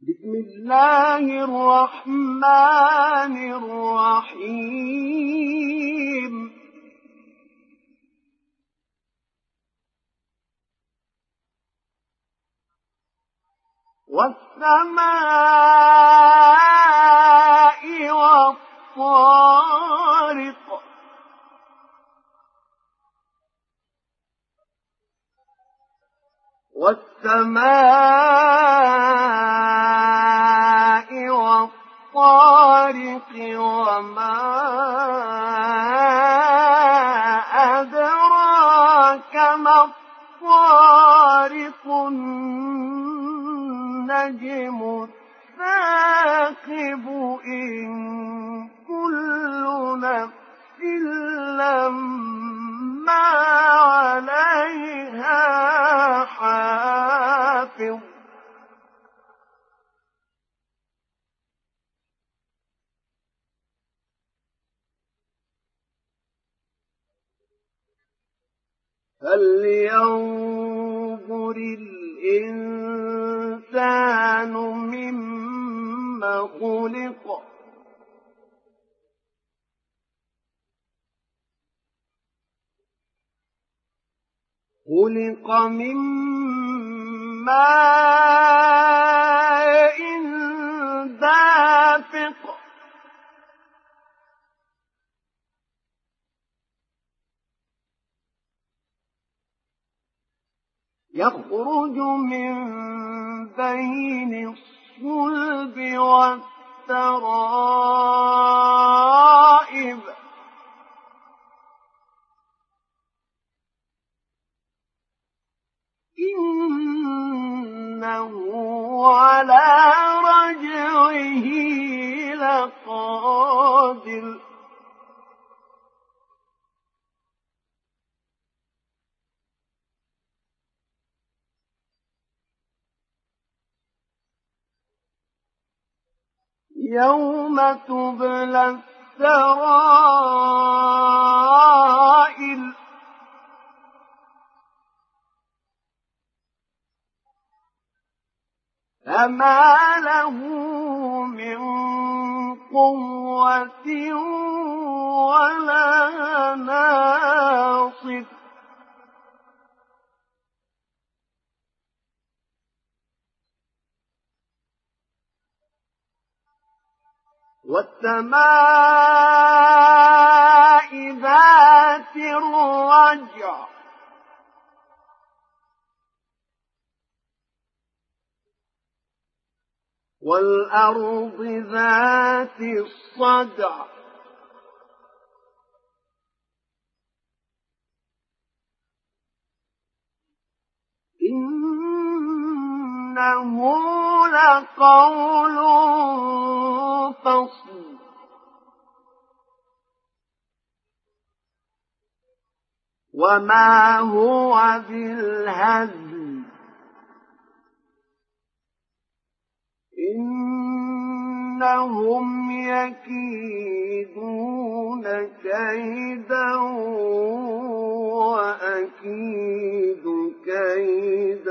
بسم الله الرحمن الرحيم والسماء والطارق وما أدراك ما الطارق النجم الثاقب إن كل نفس لما عليها حافظ فلينظر الإنسان مما خلق خلق من ماء دافق يخرج من بين الصلب والترائب إنه على رجعه لقادر يوم تبلى السرائر فما له من قوة ولا ناصر والسماء ذات الرجع والأرض ذات الصدع إنه لقول فصل وما هو بالهزل إنهم يكيدون كيدا وأكيد كيدا